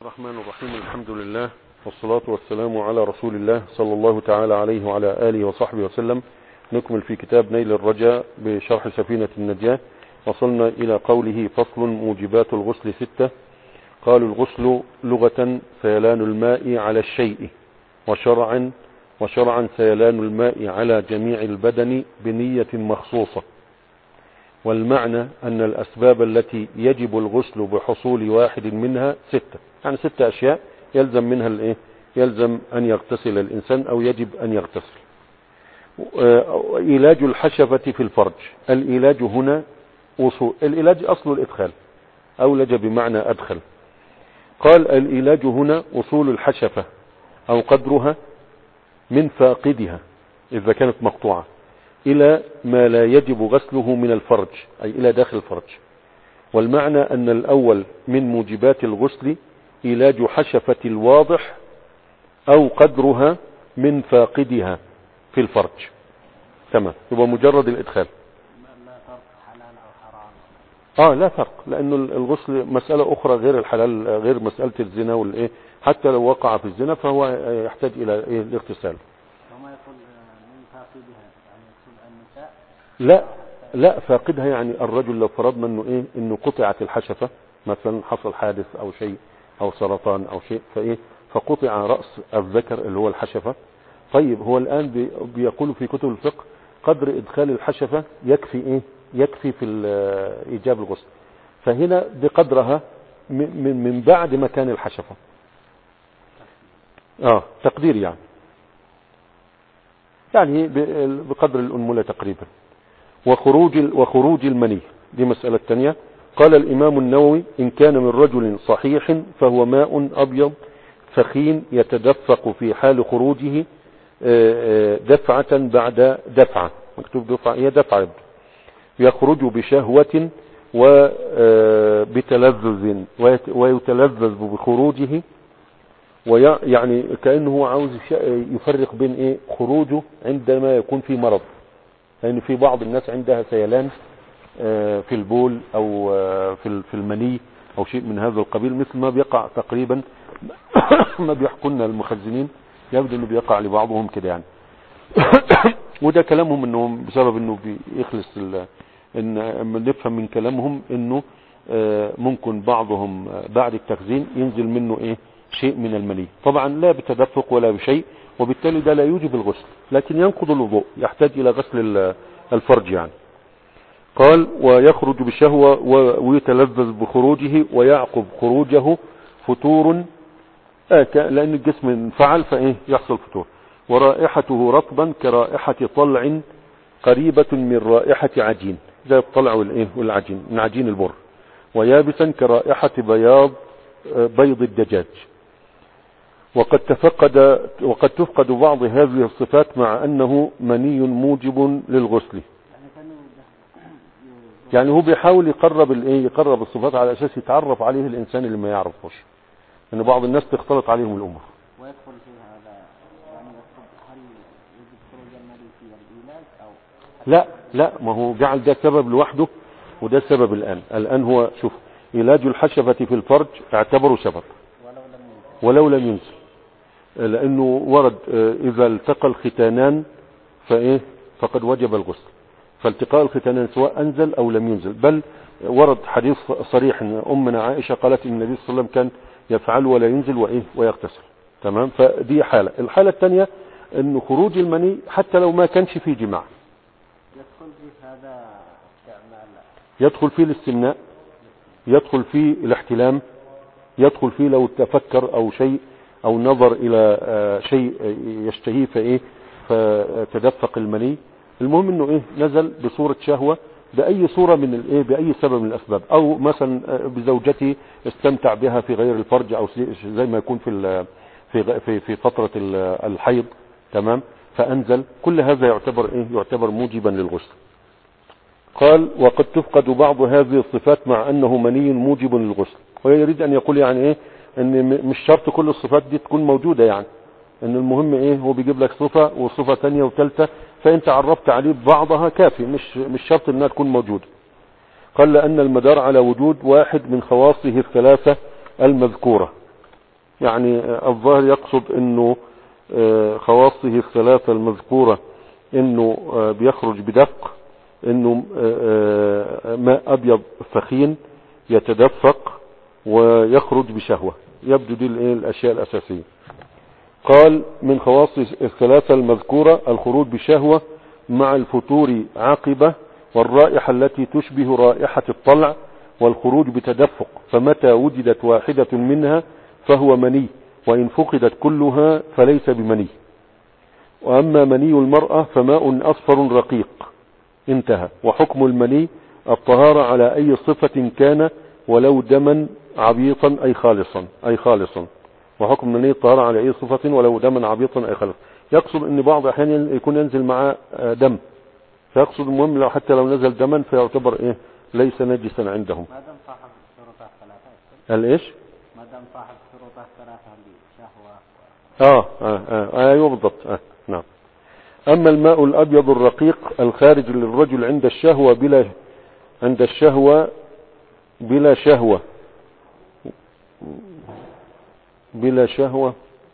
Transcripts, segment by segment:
الرحمن الرحيم. الحمد لله والصلاة والسلام على رسول الله صلى الله تعالى عليه وعلى آله وصحبه وسلم. نكمل في كتاب نيل الرجاء بشرح سفينة النجاة. وصلنا إلى قوله: فصل: موجبات الغسل 6. قالوا: الغسل لغة سيلان الماء على الشيء، وشرعا سيلان الماء على جميع البدن بنية مخصوصة. والمعنى أن الأسباب التي يجب الغسل بحصول واحد منها 6، يعني 6 أشياء يلزم منها يلزم أن يغتسل الإنسان أو يجب أن يغتسل. علاج الحشفة في الفرج. العلاج هنا العلاج أصل الإدخال، أولج بمعنى أدخل. قال: العلاج هنا وصول الحشفة أو قدرها من فاقدها إذا كانت مقطوعة إلى ما لا يجب غسله من الفرج، أي إلى داخل الفرج. والمعنى أن الأول من موجبات الغسل علاج حشفة الواضح أو قدرها من فاقدها في الفرج. تمام، يبقى مجرد الإدخال. لا فرق حلال أو حرام. لا فرق، لأنه الغسل مسألة أخرى غير الحلال، غير مسألة الزنا والإيه. حتى لو وقع في الزنا فهو يحتاج إلى الاغتسال. وما يقول من فاقدها يعني يقصد النساء؟ لا فاقدها يعني الرجل لو فرضنا انه قطعت الحشفة، مثلا حصل حادث او شيء او سرطان او شيء فقطع رأس الذكر اللي هو الحشفة. طيب هو الآن بيقول في كتب الفقه قدر إدخال الحشفة يكفي في إيجاب الغسل. فهنا بقدرها من بعد مكان الحشفة. تقدير يعني بقدر الأنملة تقريبا. وخروج المني دي مسألة تانية. قال الإمام النووي: إن كان من رجل صحيح فهو ماء أبيض ثخين يتدفق في حال خروجه دفعة بعد دفعة. مكتوب دفعة، هي دفعة. يخرج بشهوة وبتلذذ ويتلذذ بخروجه، ويعني كأنه عاوز يفرق بين خروجه عندما يكون في مرض. لأن في بعض الناس عندها سيلان في البول أو في المني أو شيء من هذا القبيل، مثل ما بيقع تقريبا ما بيحكونا المخزنين، يبدو أنه بيقع لبعضهم كده يعني. وده كلامهم أنهم بسبب أنه بيخلص إن نفهم من كلامهم أنه ممكن بعضهم بعد التخزين ينزل منه شيء من المني، طبعا لا بتدفق ولا بشيء، وبالتالي ده لا يوجب الغسل، لكن ينقض الوضوء، يحتاج إلى غسل الفرج يعني. قال: ويخرج بشهوة ويتلذذ بخروجه، ويعقب خروجه فتور، لأن الجسم انفعل يحصل فتور. ورائحته رطبا كرائحة طلع قريبة من رائحة عجين، زي الطلع والعجين من عجين البر. ويابسا كرائحة بيض الدجاج. وقد تفقد بعض هذه الصفات مع أنه مني موجب للغسل. يعني هو بيحاول يقرب الصفات على أساس يتعرف عليه الإنسان اللي ما يعرفوش، لأن بعض الناس تختلط عليهم الأمور. ويدخل في هذا يعني هل يجب خروج المني في العلاج أو لا ما هو جعل ده سبب لوحده وده سبب. الآن هو شوف، علاج الحشفة في الفرج اعتبره سبب ولو لم ينزل، لأنه ورد إذا التقى الختانان فقد وجب الغسل. فالتقاء الختانان سواء أنزل أو لم ينزل، بل ورد حديث صريح أن أمنا عائشة قالت إن النبي صلى الله عليه وسلم كان يفعل ولا ينزل ويغتسل. تمام، فدي حالة. الحالة الثانية أن خروج المني حتى لو ما كانش فيه جماع يدخل في هذا استعمال، يدخل فيه الاستمناء، يدخل فيه الاحتلام، يدخل فيه لو تفكر أو شيء أو نظر إلى شيء يشتهيه فتدفق المني. المهم انه نزل بصورة شهوة بأي صورة بأي سبب من الأسباب، أو مثلا بزوجته استمتع بها في غير الفرج، أو زي ما يكون في فترة الحيض. تمام، فأنزل. كل هذا يعتبر موجبا للغسل. قال: وقد تفقد بعض هذه الصفات مع أنه مني موجب للغسل. ويريد أن يقول يعني ان مش شرط كل الصفات دي تكون موجودة، يعني ان المهم هو بيجيب لك صفة وصفة ثانية وثالثة، فانت عرفت عليه بعضها كافي، مش شرط انها تكون موجودة. قال: لأن المدار على وجود واحد من خواصه الثلاثة المذكورة. يعني الظاهر يقصد انه خواصه الثلاثة المذكورة انه بيخرج بدفق، انه ماء ابيض ثخين يتدفق ويخرج بشهوة. يبدو دي الاشياء الاساسية. قال من خواص الثلاثة المذكورة الخروج بشهوة مع الفتور عاقبة، والرائحة التي تشبه رائحة الطلع، والخروج بتدفق، فمتى وجدت واحدة منها فهو مني، وإن فقدت كلها فليس بمني. وأما مني المرأة فماء أصفر رقيق. انتهى. وحكم المني الطهارة على أي صفة كان، ولو دما عبيطا أي خالصا. وحكم المني الطهارة على أي صفة ولو دما عبيطا أي خالصا. يقصد ان بعض احيانا يكون ينزل معاه دم، فيقصد المهم لو حتى لو نزل دما فيعتبر ليس نجسا عندهم. ما دام صاحب الشروط الثلاثة. الايش؟ ما دام صاحب الشروط الثلاثة لشهوة. ايوه بالضبط. نعم. اما الماء الابيض الرقيق الخارج للرجل عند الشهوة بلا شهوة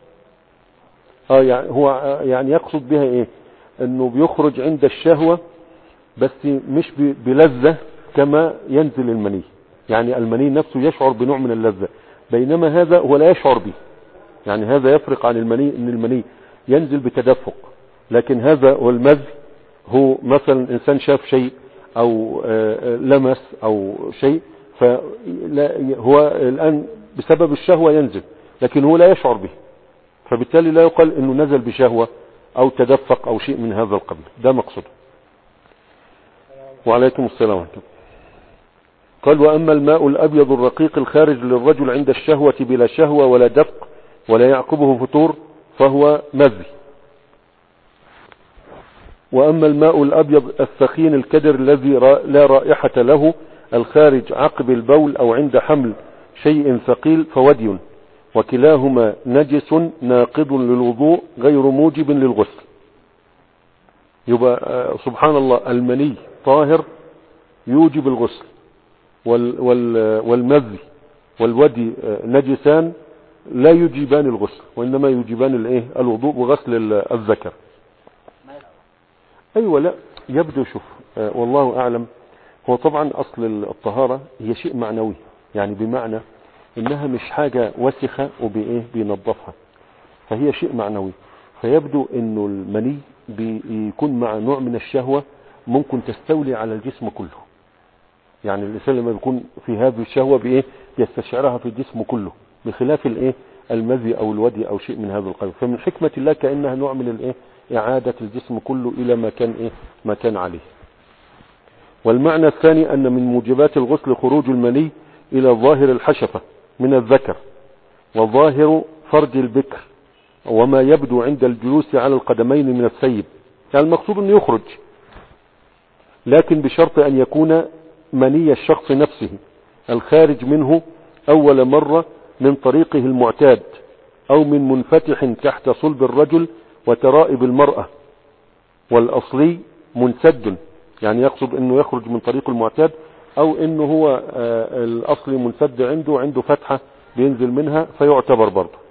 يعني هو يعني يقصد بها ايه؟ انه بيخرج عند الشهوة بس مش بلذة كما ينزل المني. يعني المني نفسه يشعر بنوع من اللذة، بينما هذا هو لا يشعر به. يعني هذا يفرق عن المني، ان المني ينزل بتدفق، لكن هذا والمذي هو مثلا انسان شاف شيء او لمس او شيء، فهو الان بسبب الشهوة ينزل، لكن هو لا يشعر به، فبالتالي لا يقال انه نزل بشهوة او تدفق او شيء من هذا القبيل. ده مقصده. وعليكم السلام ورحمة الله. قال واما الماء الابيض الرقيق الخارج للرجل عند الشهوة بلا شهوة ولا دفق ولا يعقبه فتور فهو مذي. واما الماء الابيض الثخين الكدر الذي لا رائحة له الخارج عقب البول او عند حمل شيء ثقيل فودي، وكلاهما نجس ناقض للوضوء غير موجب للغسل. يبقى سبحان الله المني طاهر يوجب الغسل، والمذي والودي نجسان لا يجيبان الغسل، وإنما يجيبان الوضوء وغسل الذكر. أيوة. لا يبدو شوف والله أعلم. هو طبعا أصل الطهارة هي شيء معنوي، يعني بمعنى إنها مش حاجة وسخة بينظفها، فهي شيء معنوي. فيبدو إنه المني بيكون مع نوع من الشهوة ممكن تستولي على الجسم كله. يعني الإنسان لما بيكون في هذه الشهوة بيستشعرها في الجسم كله، بخلاف المذي أو الودي أو شيء من هذا القبيل. فمن حكمة الله كأنها نوع من إعادة الجسم كله إلى ما كان عليه. والمعنى الثاني أن من موجبات الغسل خروج المني إلى ظاهر الحشفة من الذكر وظاهر فرج البكر وما يبدو عند الجلوس على القدمين من الثيب. يعني المقصود أنه يخرج، لكن بشرط أن يكون مني الشخص نفسه الخارج منه أول مرة من طريقه المعتاد، أو من منفتح تحت صلب الرجل وترائب المرأة، والأصلي منسد. يعني يقصد أنه يخرج من طريق المعتاد، أو أنه هو الأصلي منسد عنده فتحة بينزل منها فيعتبر برضه.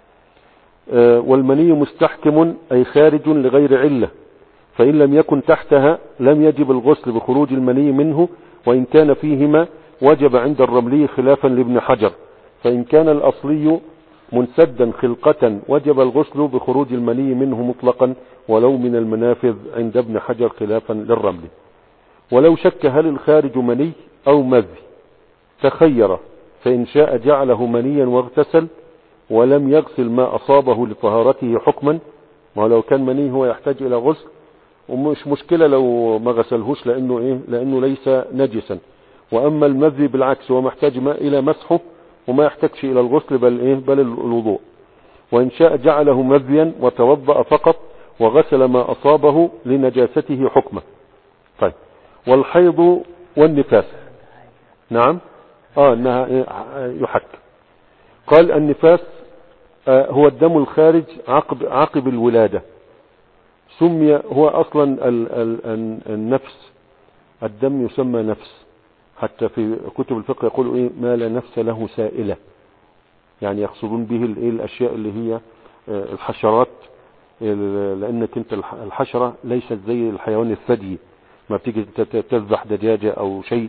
والمني مستحكم أي خارج لغير علة، فإن لم يكن تحتها لم يجب الغسل بخروج المني منه، وإن كان فيهما وجب عند الرملي خلافا لابن حجر. فإن كان الأصلي منسدا خلقة وجب الغسل بخروج المني منه مطلقا ولو من المنافذ عند ابن حجر خلافا للرملي. ولو شك هل الخارج مني أو مذي تخير، فإن شاء جعله منيا واغتسل ولم يغسل ما أصابه لطهارته حكما. ولو كان مني هو يحتاج إلى غسل، ومش مشكلة لو ما غسلهوش لأنه ليس نجسا. وأما المذي بالعكس هو محتاج إلى مسحه وما يحتاجش إلى الغسل بل الوضوء. وإن شاء جعله مذيا وتوضأ فقط وغسل ما أصابه لنجاسته حكمه. طيب. والحيض والنفاس. نعم. انها يحك. قال النفاس هو الدم الخارج عقب الولادة. سمي هو اصلا النفس، الدم يسمى نفس، حتى في كتب الفقه يقولوا ما لا نفس له سائلة. يعني يقصدون به الاشياء اللي هي الحشرات، لانك انت الحشرة ليست زي الحيوان الثدي، ما بتيجي تذبح دجاجة او شيء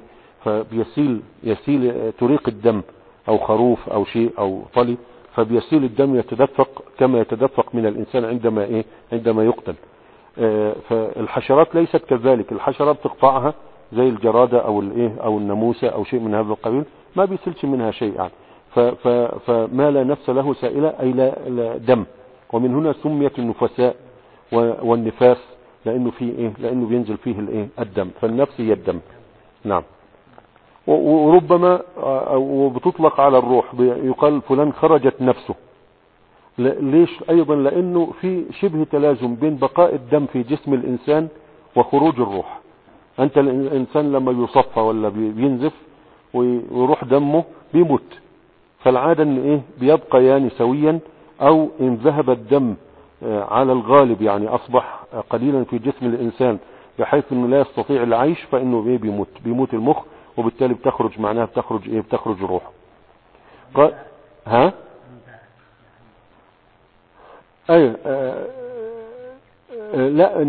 يسيل تريق الدم، او خروف او شيء او طلي، فبيسيل الدم يتدفق كما يتدفق من الانسان عندما يقتل. فالحشرات ليست كذلك، الحشرات بتقطعها زي الجرادة او الناموسة او شيء من هذا القبيل، ما بيسلش منها شيء يعني. فما لا نفس له سائلة اي لا دم. ومن هنا سميت النفساء والنفاس، لانه فيه لانه بينزل فيه الدم، فالنفس هي الدم. نعم. وربما وبتطلق على الروح، يقال فلان خرجت نفسه. ليش ايضا؟ لانه في شبه تلازم بين بقاء الدم في جسم الانسان وخروج الروح. انت الانسان لما يصفى ولا بينزف ويروح دمه بيموت، فالعادة ان بيبقى سويا، او ان ذهب الدم على الغالب يعني اصبح قليلا في جسم الانسان بحيث انه لا يستطيع العيش، فانه بيموت المخ، وبالتالي بتخرج روح. ها ايوه. لا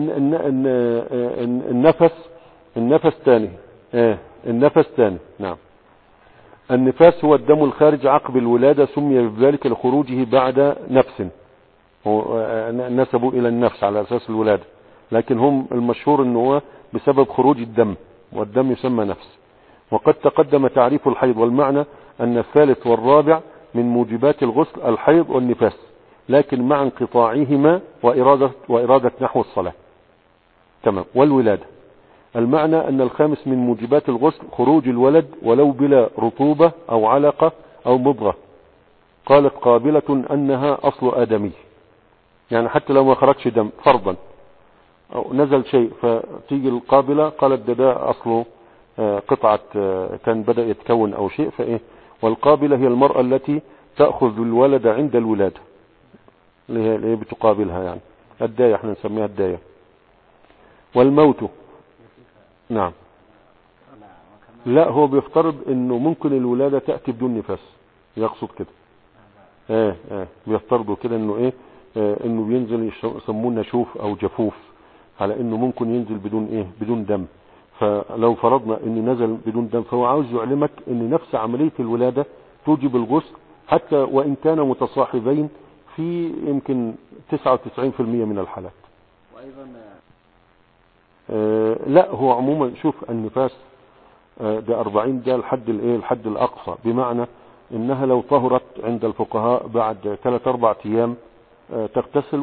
النفس ثاني. النفس ثاني. نعم. النفاس هو الدم الخارج عقب الولادة، سمي بذلك لخروجه بعد نفس، نسبوا الى النفس على اساس الولادة، لكن هم المشهور انه هو بسبب خروج الدم، والدم يسمى نفس. وقد تقدم تعريف الحيض، والمعنى ان الثالث والرابع من موجبات الغسل الحيض والنفاس، لكن مع انقطاعهما وإرادة نحو الصلاة. تمام. والولادة المعنى ان الخامس من موجبات الغسل خروج الولد ولو بلا رطوبة او علقة او مضغة. قالت قابلة انها اصل ادمي، يعني حتى لو ما خرجش دم فرضا او نزل شيء، فتيجي القابلة قالت ده اصله قطعة كان بدأ يتكون او شيء، والقابلة هي المرأة التي تأخذ الولد عند الولادة، اللي هي بتقابلها، يعني الداية، احنا نسميها الداية. والموت. نعم. لا، هو بيفترض انه ممكن الولادة تأتي بدون نفاس، يقصد كده. بيفترضوا كده انه انه بينزل يسموه نشوف او جفوف، على انه ممكن ينزل بدون دم. فلو فرضنا انه نزل بدون دم، فهو عاوز يعلمك ان نفس عملية الولادة توجب الغسل، حتى وان كان متصاحبين في يمكن 99% من الحالات. وايضا لا، هو عموما شوف النفاس ده 40، ده الحد الاقصى، بمعنى انها لو طهرت عند الفقهاء بعد 3-4 ايام تغتسل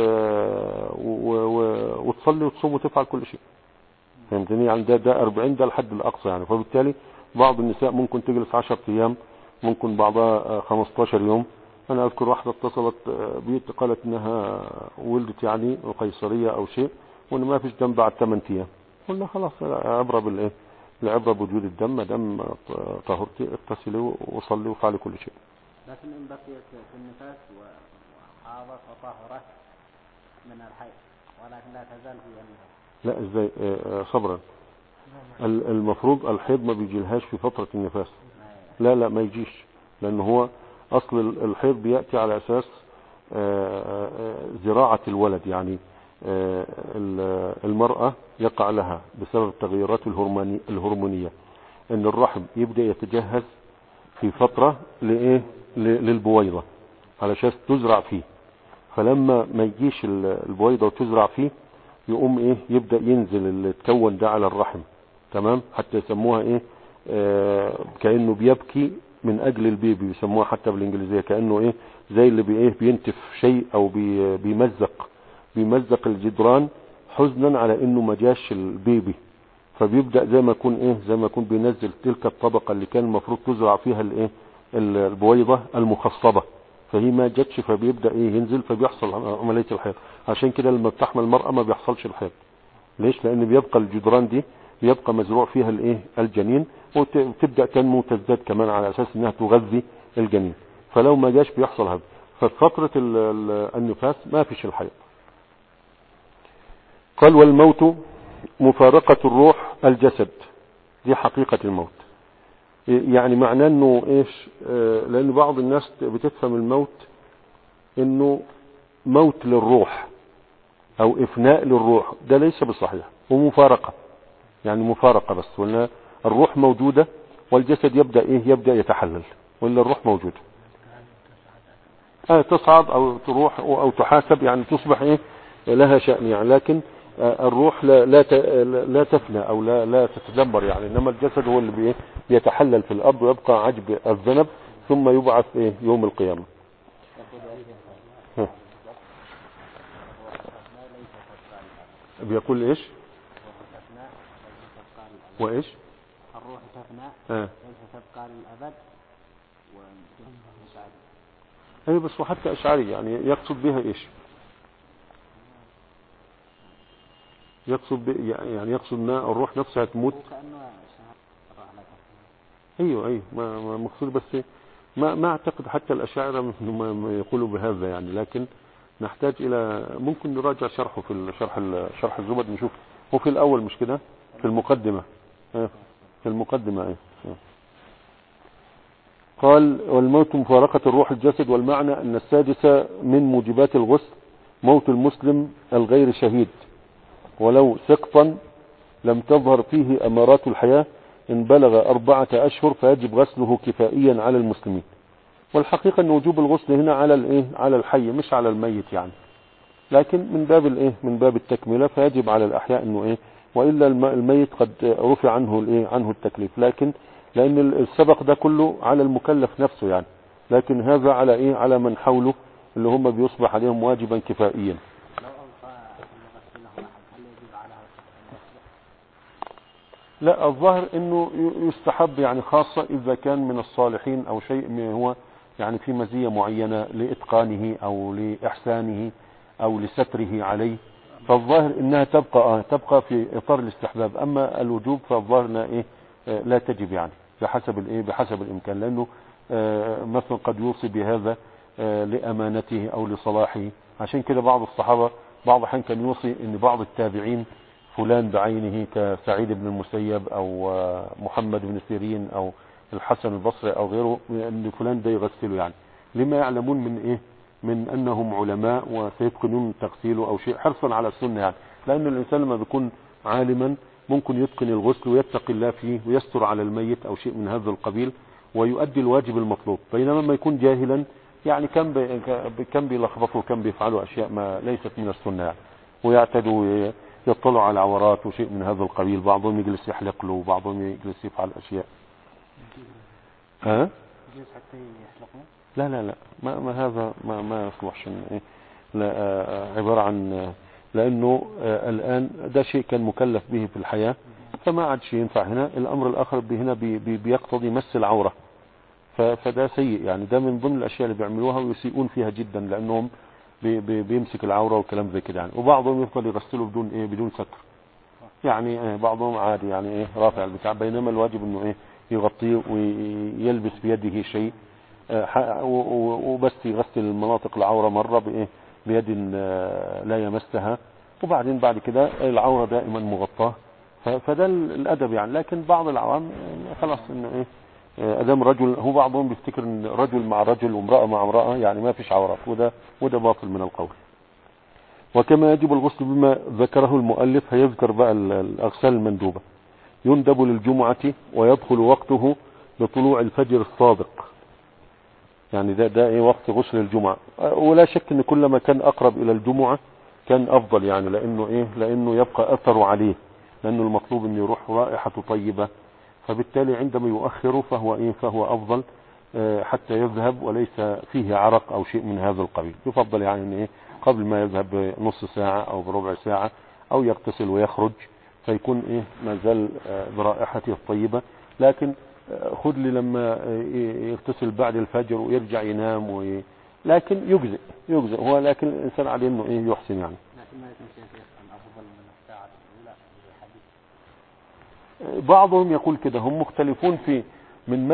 وتصلي وتصوم وتفعل كل شيء. فهمتني؟ يعني ده 40، ده الحد الاقصى يعني. فبالتالي بعض النساء ممكن تجلس 10 ايام، ممكن بعضها 15 يوم. انا اذكر واحدة اتصلت بيت قالت انها ولدت يعني قيصرية او شيء، وان ما فيش دم بعد 8 ايام. قلنا خلاص، العبرة بوجود الدم، ما دام طهرتي اغتسلي وصلي وفعلي كل شيء. لكن ان بقيت في النفاس وحاضت وطهرت من الحيض ولكن لا تزال في النفاس، لا ازاي؟ صبرا. المفروض الحيض ما بيجيلهاش في فترة النفاس. لا ما يجيش، لان هو اصل الحيض بيأتي على اساس زراعة الولد، يعني المرأة يقع لها بسبب التغيرات الهرمونية ان الرحم يبدأ يتجهز في فترة للبويضة علشان تزرع فيه. فلما ما يجيش البويضة وتزرع فيه، يقوم يبدأ ينزل اللي تكون ده على الرحم. تمام. حتى يسموها كأنه بيبكي من اجل البيبي، يسموها حتى بالانجليزية كأنه زي اللي بينتف شيء او بيمزق الجدران حزنا على انه ما جاش البيبي. فبيبدأ زي ما يكون بينزل تلك الطبقة اللي كان المفروض تزرع فيها البويضة المخصبة، فهي ما جتش، فبيبدأ ينزل، فبيحصل عملية الحيض. عشان كده لما بتحمل المرأة ما بيحصلش الحيض. ليش؟ لان بيبقى الجدران دي بيبقى مزروع فيها الجنين، وتبدأ تنمو وتزداد كمان على اساس انها تغذي الجنين. فلو ما جاش بيحصل هذا. ففترة النفاس ما فيش الحيض. قال والموت مفارقة الروح الجسد، دي حقيقة الموت. يعني معناه انه ايش؟ لان بعض الناس بتفهم الموت انه موت للروح او افناء للروح، ده ليس بصحيح، ومفارقة، يعني مفارقة بس، ولا الروح موجودة والجسد يبدأ يبدأ يتحلل، ولا الروح موجودة تصعد او تروح او تحاسب، يعني تصبح لها شأن يعني، لكن الروح لا تفنى او لا تتدمر يعني، انما الجسد هو اللي بيتحلل في الارض ويبقى عجب الذنب، ثم يبعث يوم القيامة. ها. بيقول ايش؟ وايش؟ الروح تفنى ليس تبقى للأبد. اي بس وحتى اشعري يعني يقصد بها ايش؟ يعني يقصد ان الروح نفسها تموت. ايوه ما مقصود، بس ما اعتقد حتى الاشاعره ما يقولوا بهذا يعني، لكن نحتاج الى ممكن نراجع شرحه في شرح الزبد نشوف، هو في الاول مش كده، في المقدمه في المقدمه قال والموت مفارقة الروح الجسد، والمعنى أن السادس من موجبات الغسل موت المسلم الغير شهيد، ولو سقطا لم تظهر فيه أمارات الحياة، إن بلغ 4 أشهر فيجب غسله كفائيا على المسلمين. والحقيقة أن وجوب الغسل هنا على الحي مش على الميت يعني، لكن من باب التكملة فيجب على الأحياء أنه وإلا الميت قد رفع عنه التكليف، لكن لأن السبق ده كله على المكلف نفسه يعني، لكن هذا على من حوله اللي هم بيصبح عليهم واجبا كفائيا. لا الظاهر انه يستحب يعني، خاصة اذا كان من الصالحين او شيء هو يعني في مزية معينة لاتقانه او لاحسانه او لستره عليه، فالظاهر انها تبقى في اطار الاستحباب، اما الوجوب فالظاهر انها لا تجب يعني، بحسب الامكان، لانه مثلا قد يوصي بهذا لامانته او لصلاحه. عشان كده بعض الصحابة بعض الحين كان يوصي ان بعض التابعين فلان بعينه كسعيد بن المسيب او محمد بن سيرين او الحسن البصري او غيره، ان فلان ده يغسله يعني، لما يعلمون من انهم علماء وسيتقنون تغسيله او شيء، حرصا على السنة يعني، لان الانسان لما بيكون عالما ممكن يتقن الغسل ويتقي الله فيه ويستر على الميت او شيء من هذا القبيل ويؤدي الواجب المطلوب، بينما ما يكون جاهلا يعني كان بيلخبطوا وكان بيفعلوا اشياء ما ليست من السنة يعني، ويعتدوا يطلعوا على عورات وشيء من هذا القبيل، بعضهم يجلس يحلق له وبعضهم يجلس يفعل اشياء. لا ما هذا ما يصلحش لا عبارة عن، لانه الان ده شيء كان مكلف به في الحياة فما عادش ينفع هنا. الامر الاخر هنا بيقتضي مس العورة، فده سيء يعني، ده من ضمن الاشياء اللي بيعملوها ويسيئون فيها جدا، لانهم بيمسك العورة وكلام زي كده يعني، وبعضهم يفضل يغسله بدون ستر يعني، بعضهم عادي يعني رافع البتاع، بينما الواجب انه يغطيه ويلبس بيده شيء وبس يغسل المناطق العورة مرة بيد لا يمسها، وبعدين بعد كده العورة دائما مغطاة، فده الادب يعني. لكن بعض العوام خلاص انه ادام رجل، هو بعضهم بيفتكر ان رجل مع رجل وامرأة مع امرأة يعني ما فيش عورات، وده باطل من القول. وكما يجب الغسل بما ذكره المؤلف، هيذكر بقى الأغسال المندوبة. يندب للجمعة ويدخل وقته بطلوع الفجر الصادق، يعني ده وقت غسل الجمعة، ولا شك ان كلما كان اقرب الى الجمعة كان افضل يعني، لانه يبقى اثر عليه، لانه المطلوب ان يروح رائحة طيبة، فبالتالي عندما يؤخره فهو افضل حتى يذهب وليس فيه عرق او شيء من هذا القبيل. يفضل يعني ان قبل ما يذهب بنص ساعة او بربع ساعة او يغتسل ويخرج، فيكون ما زال برائحته الطيبة. لكن خذ لي لما يغتسل بعد الفجر ويرجع ينام لكن يجزئ هو، لكن الانسان عليه انه يحسن يعني. لكن ما يكون شيء افضل من الساعة الاولى في الحديث. بعضهم يقول كده، هم مختلفون من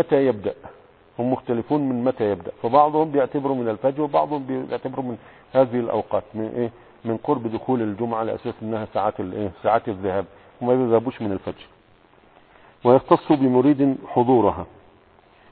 متى يبدأ، فبعضهم بيعتبروا من الفجر وبعضهم بيعتبروا من هذه الاوقات، من قرب دخول الجمعة، على اساس انها ساعات الذهاب، وما بيذهبوش من الفجر. ويختص بمريد حضورها،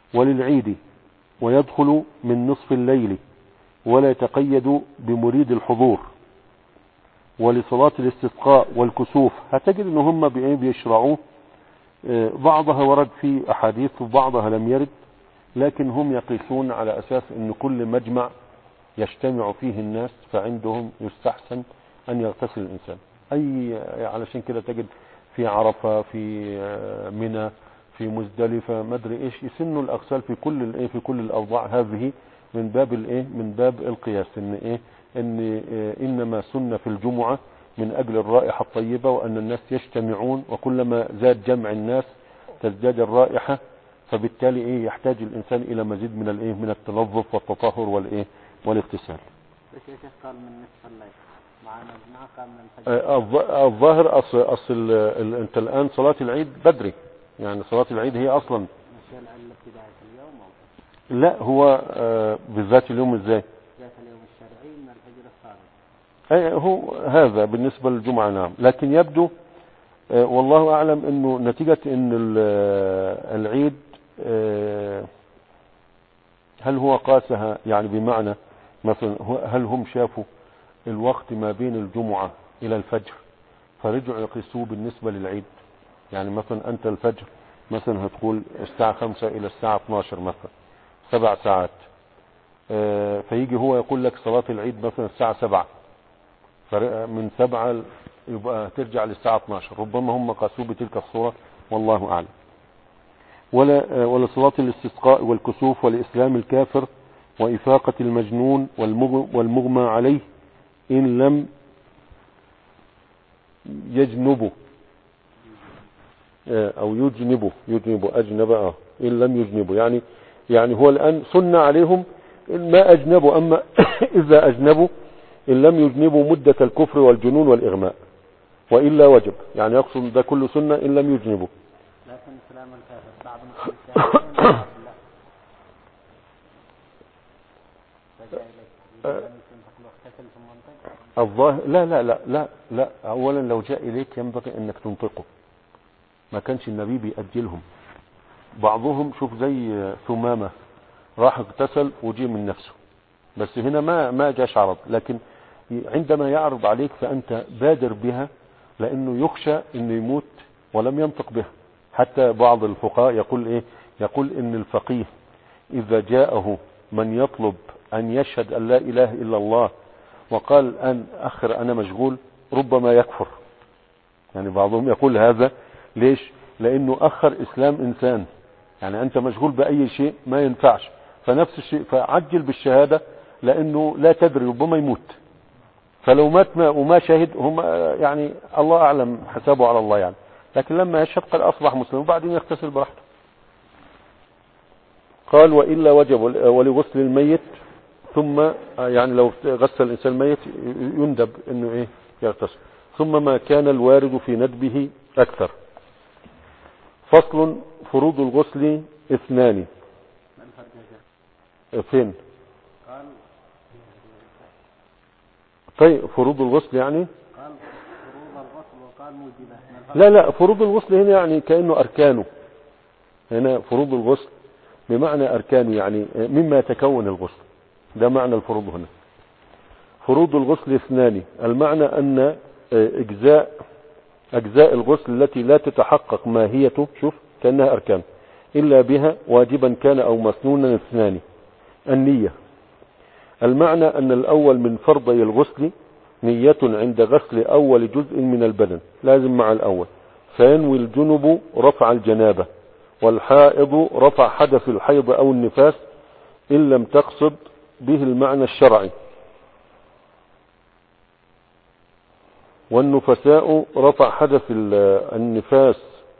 وللعيد ويدخل من نصف الليل ولا يتقيد بمريد الحضور. ولصلاة الاستسقاء والكسوف هتجد ان هم بيشرعوه، بعضها ورد في احاديث وبعضها لم يرد، لكن هم يقيسون على اساس ان كل مجمع يجتمع فيه الناس فعندهم يستحسن ان يغتسل الانسان. علشان كده تجد في عرفة، في منى، في مزدلفة، ما ادري ايش، يسنوا الاغسال في كل الاوضاع هذه من باب القياس، ان انما سن في الجمعة من اجل الرائحة الطيبة، وان الناس يجتمعون، وكلما زاد جمع الناس تزداد الرائحة، فبالتالي يحتاج الانسان الى مزيد من التنظف والتطهر والاغتسال. بس يا شيخ قال من نصف الليل معنا جماعة قال من الفجر. الظاهر اصل انت الان صلاة العيد بدري، يعني صلاة العيد هي اصلا مش الابتداء اليوم أو لا هو بالذات اليوم ازاي؟ ذات اليوم الشرعي من الفجر الصادق. هو هذا بالنسبة للجمعة نعم، لكن يبدو والله اعلم انه نتيجة ان العيد هل هو قاسها يعني بمعنى مثلا هل هم شافوا الوقت ما بين الجمعة الى الفجر فرجعوا يقيسوه بالنسبة للعيد؟ يعني مثلا انت الفجر مثلا هتقول الساعة 5 الى الساعة 12 مثلا 7 ساعات، فيجي هو يقول لك صلاة العيد مثلا الساعة 7، من 7 يبقى ترجع للساعة 12، ربما هم قاسوه بتلك الصورة والله اعلم. ولا صلاة الاستسقاء والكسوف والإسلام الكافر وإفاقة المجنون والمغمى عليه إن لم يجنبه أو يجنبه أجنب إن لم يجنبه، يعني هو الآن سنة عليهم ما أجنبوا، أما إذا أجنبوا إن لم يجنبوا مدة الكفر والجنون والإغماء وإلا وجب، يعني يقصد ده كل سنة إن لم يجنبوا. لكن إسلام الكافر بعض المسلمين لا فجاء إليك الظاهر لا لا لا لا لا اولا لو جاء اليك ينبغي انك تنطقه، ما كانش النبي بيأجلهم. بعضهم شوف زي ثمامة راح اغتسل وجي من نفسه، بس هنا ما جاش عرض، لكن عندما يعرض عليك فانت بادر بها، لانه يخشى انه يموت ولم ينطق بها. حتى بعض الفقهاء يقول ان الفقيه اذا جاءه من يطلب ان يشهد ان لا اله الا الله وقال ان اخر انا مشغول ربما يكفر. يعني بعضهم يقول هذا ليش؟ لانه اخر اسلام انسان، يعني انت مشغول باي شيء ما ينفعش، فنفس الشيء فعجل بالشهادة لانه لا تدري ربما يموت، فلو مات وما شهد هم يعني الله اعلم حسابه على الله يعني، لكن لما يشهد قد اصبح مسلم وبعدين يغتسل براحته. قال وإلا وجب ولغسل الميت، ثم يعني لو غسل الإنسان الميت يندب انه يغتسل، ثم ما كان الوارد في ندبه اكثر. فصل فروض الغسل 2. فين؟ قال طيب فروض الغسل يعني قال فروض الغسل وقال موجبه. لا فروض الغسل هنا يعني كأنه أركانه، هنا فروض الغسل بمعنى أركانه، يعني مما يتكون الغسل، ده معنى الفروض هنا. فروض الغسل 2، المعنى أن أجزاء الغسل التي لا تتحقق ماهيته، شوف كأنها أركان، إلا بها واجبا كان أو مسنونا 2. النية، المعنى أن الأول من فرضي الغسل نية عند غسل أول جزء من البدن، لازم مع الأول، فينوي الجنب رفع الجنابة، والحائض رفع حدث الحيض أو النفاس إن لم تقصد به المعنى الشرعي، والنفساء رفع حدث النفاس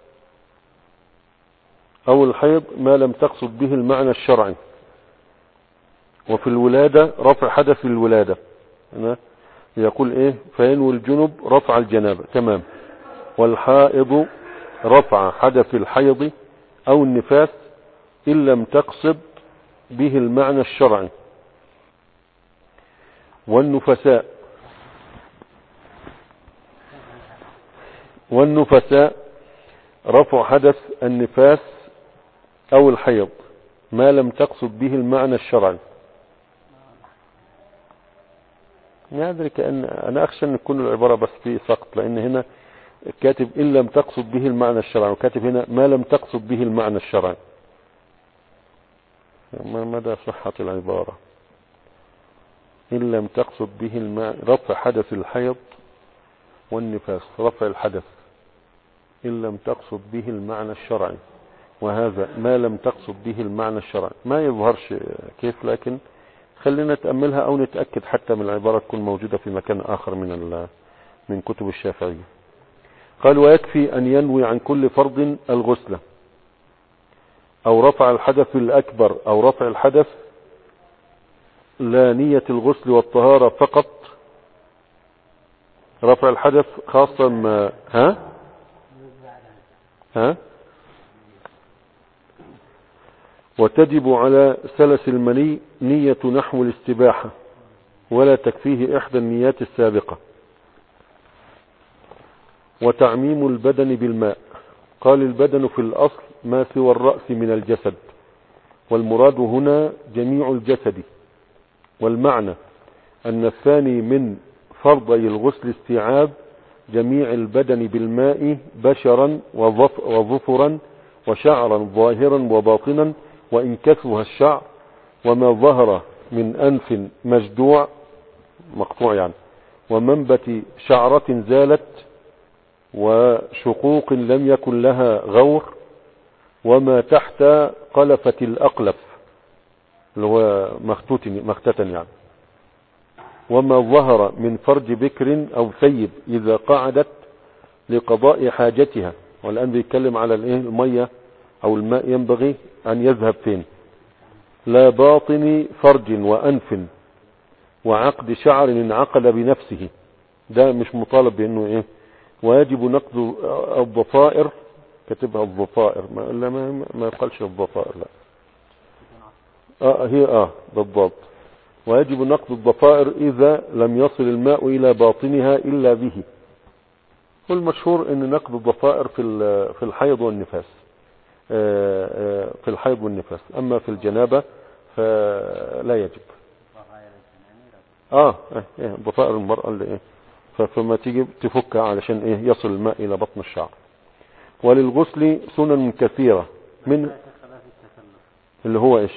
أو الحيض ما لم تقصد به المعنى الشرعي. وفي الولادة رفع حدث الولادة، يقول فينوي الجنب رفع الجنابة، تمام. والحائض رفع حدث الحيض أو النفاس إن لم تقصد به المعنى الشرعي. والنفساء رفع حدث النفاس أو الحيض ما لم تقصد به المعنى الشرعي. يعني كأن أنا أخشى أن تكون العبارة بس في سقط، لأن هنا كاتب إن لم تقصد به المعنى الشرعي، وكاتب هنا ما لم تقصد به المعنى الشرعي. مدى صحة العبارة؟ إن لم تقصد به المعنى، رفع حدث الحيض والنفاس، رفع الحدث إن لم تقصد به المعنى الشرعي، وهذا ما لم تقصد به المعنى الشرعي. ما يظهرش كيف، لكن خلينا نتأملها أو نتأكد حتى من العبارة تكون موجودة في مكان آخر من كتب الشافعية. قال ويكفي أن ينوي عن كل فرض الغسلة أو رفع الحدث الأكبر أو رفع الحدث، لا نية الغسل والطهارة فقط. رفع الحدث خاصة ما وتجب على سلس المني نية نحو الاستباحة، ولا تكفيه إحدى النيات السابقة. وتعميم البدن بالماء. قال البدن في الأصل ما سوى الرأس من الجسد، والمراد هنا جميع الجسد، والمعنى أن الثاني من فرضي الغسل استيعاب جميع البدن بالماء بشرا وظفرا وشعرا ظاهرا وباطنا، وإن كثها الشعر، وما ظهر من أنف مجدوع مقطوع يعني، ومنبت شعرة زالت، وشقوق لم يكن لها غور، وما تحت قلفة الأقلف اللي هو مختتن يعني، وما ظهر من فرج بكر أو ثيب إذا قعدت لقضاء حاجتها. والآن بيتكلم على المية أو الماء ينبغي أن يذهب فين؟ لا باطن فرج وأنف وعقد شعر انعقد بنفسه، ده مش مطالب بأنه ويجب نقض الضفائر، كتبها الضفائر ما يقالش الضفائر، لا هي بالضبط. ويجب نقض الضفائر إذا لم يصل الماء إلى باطنها إلا به. والمشهور أن نقض الضفائر في الحيض والنفاس، في الحيض والنفاس. أما في الجنابة فلا يجب. ضفائر المرأة اللي فما تيجي تفكها علشان يصل الماء إلى بطن الشعر. وللغسل سنن كثيرة من اللي هو ايش؟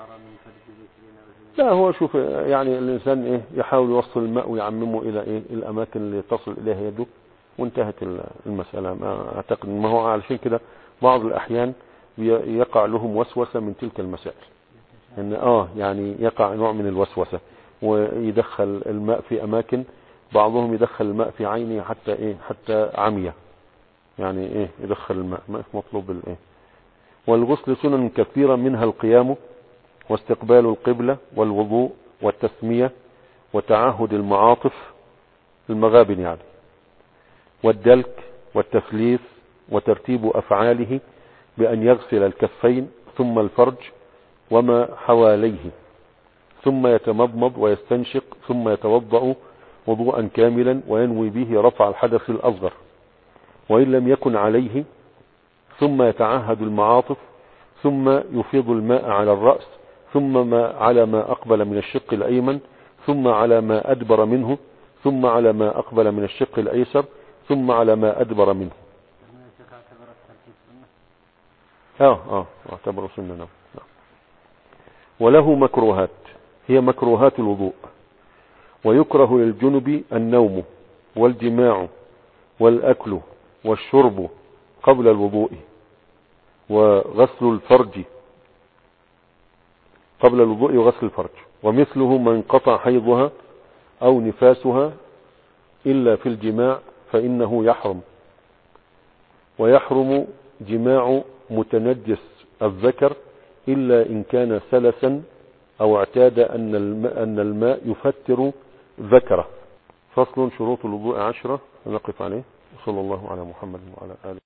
لا هو شوف يعني الإنسان يحاول يوصل الماء ويعممه إلى الأماكن اللي تصل إليها يده، وانتهت المسألة. ما أعتقد ما هو علشان كده بعض الأحيان يقع لهم وسوسة من تلك المسائل، إن يعني يقع نوع من الوسوسة ويدخل الماء في أماكن، بعضهم يدخل الماء في عينه حتى عمية، يعني يدخل الماء ما مطلوب والغسل سنن كثيرة منها القيام واستقبال القبلة والوضوء والتسمية وتعهد المعاطف المغابن يعني، والدلك والتثليث وترتيب أفعاله بأن يغسل الكفين ثم الفرج وما حواليه، ثم يتمضمض ويستنشق، ثم يتوضأ وضوءا كاملا وينوي به رفع الحدث الأصغر وإن لم يكن عليه، ثم يتعهد المعاطف، ثم يفيض الماء على الرأس، ثم على ما أقبل من الشق الأيمن، ثم على ما أدبر منه، ثم على ما أقبل من الشق الأيسر، ثم على ما أدبر منه. اعتبر سنة. وله مكروهات، هي مكروهات الوضوء. ويكره للجنب النوم والجماع والأكل والشرب قبل الوضوء، وغسل الفرج قبل الوضوء وغسل الفرج، ومثله من قطع حيضها أو نفاسها إلا في الجماع فإنه يحرم. ويحرم جماع متنجس الذكر إلا إن كان سلسا أو اعتاد أن الماء يفتر ذكره. فصل. شروط الوضوء 10 نقف عليه. صلى الله على محمد وعلى آله.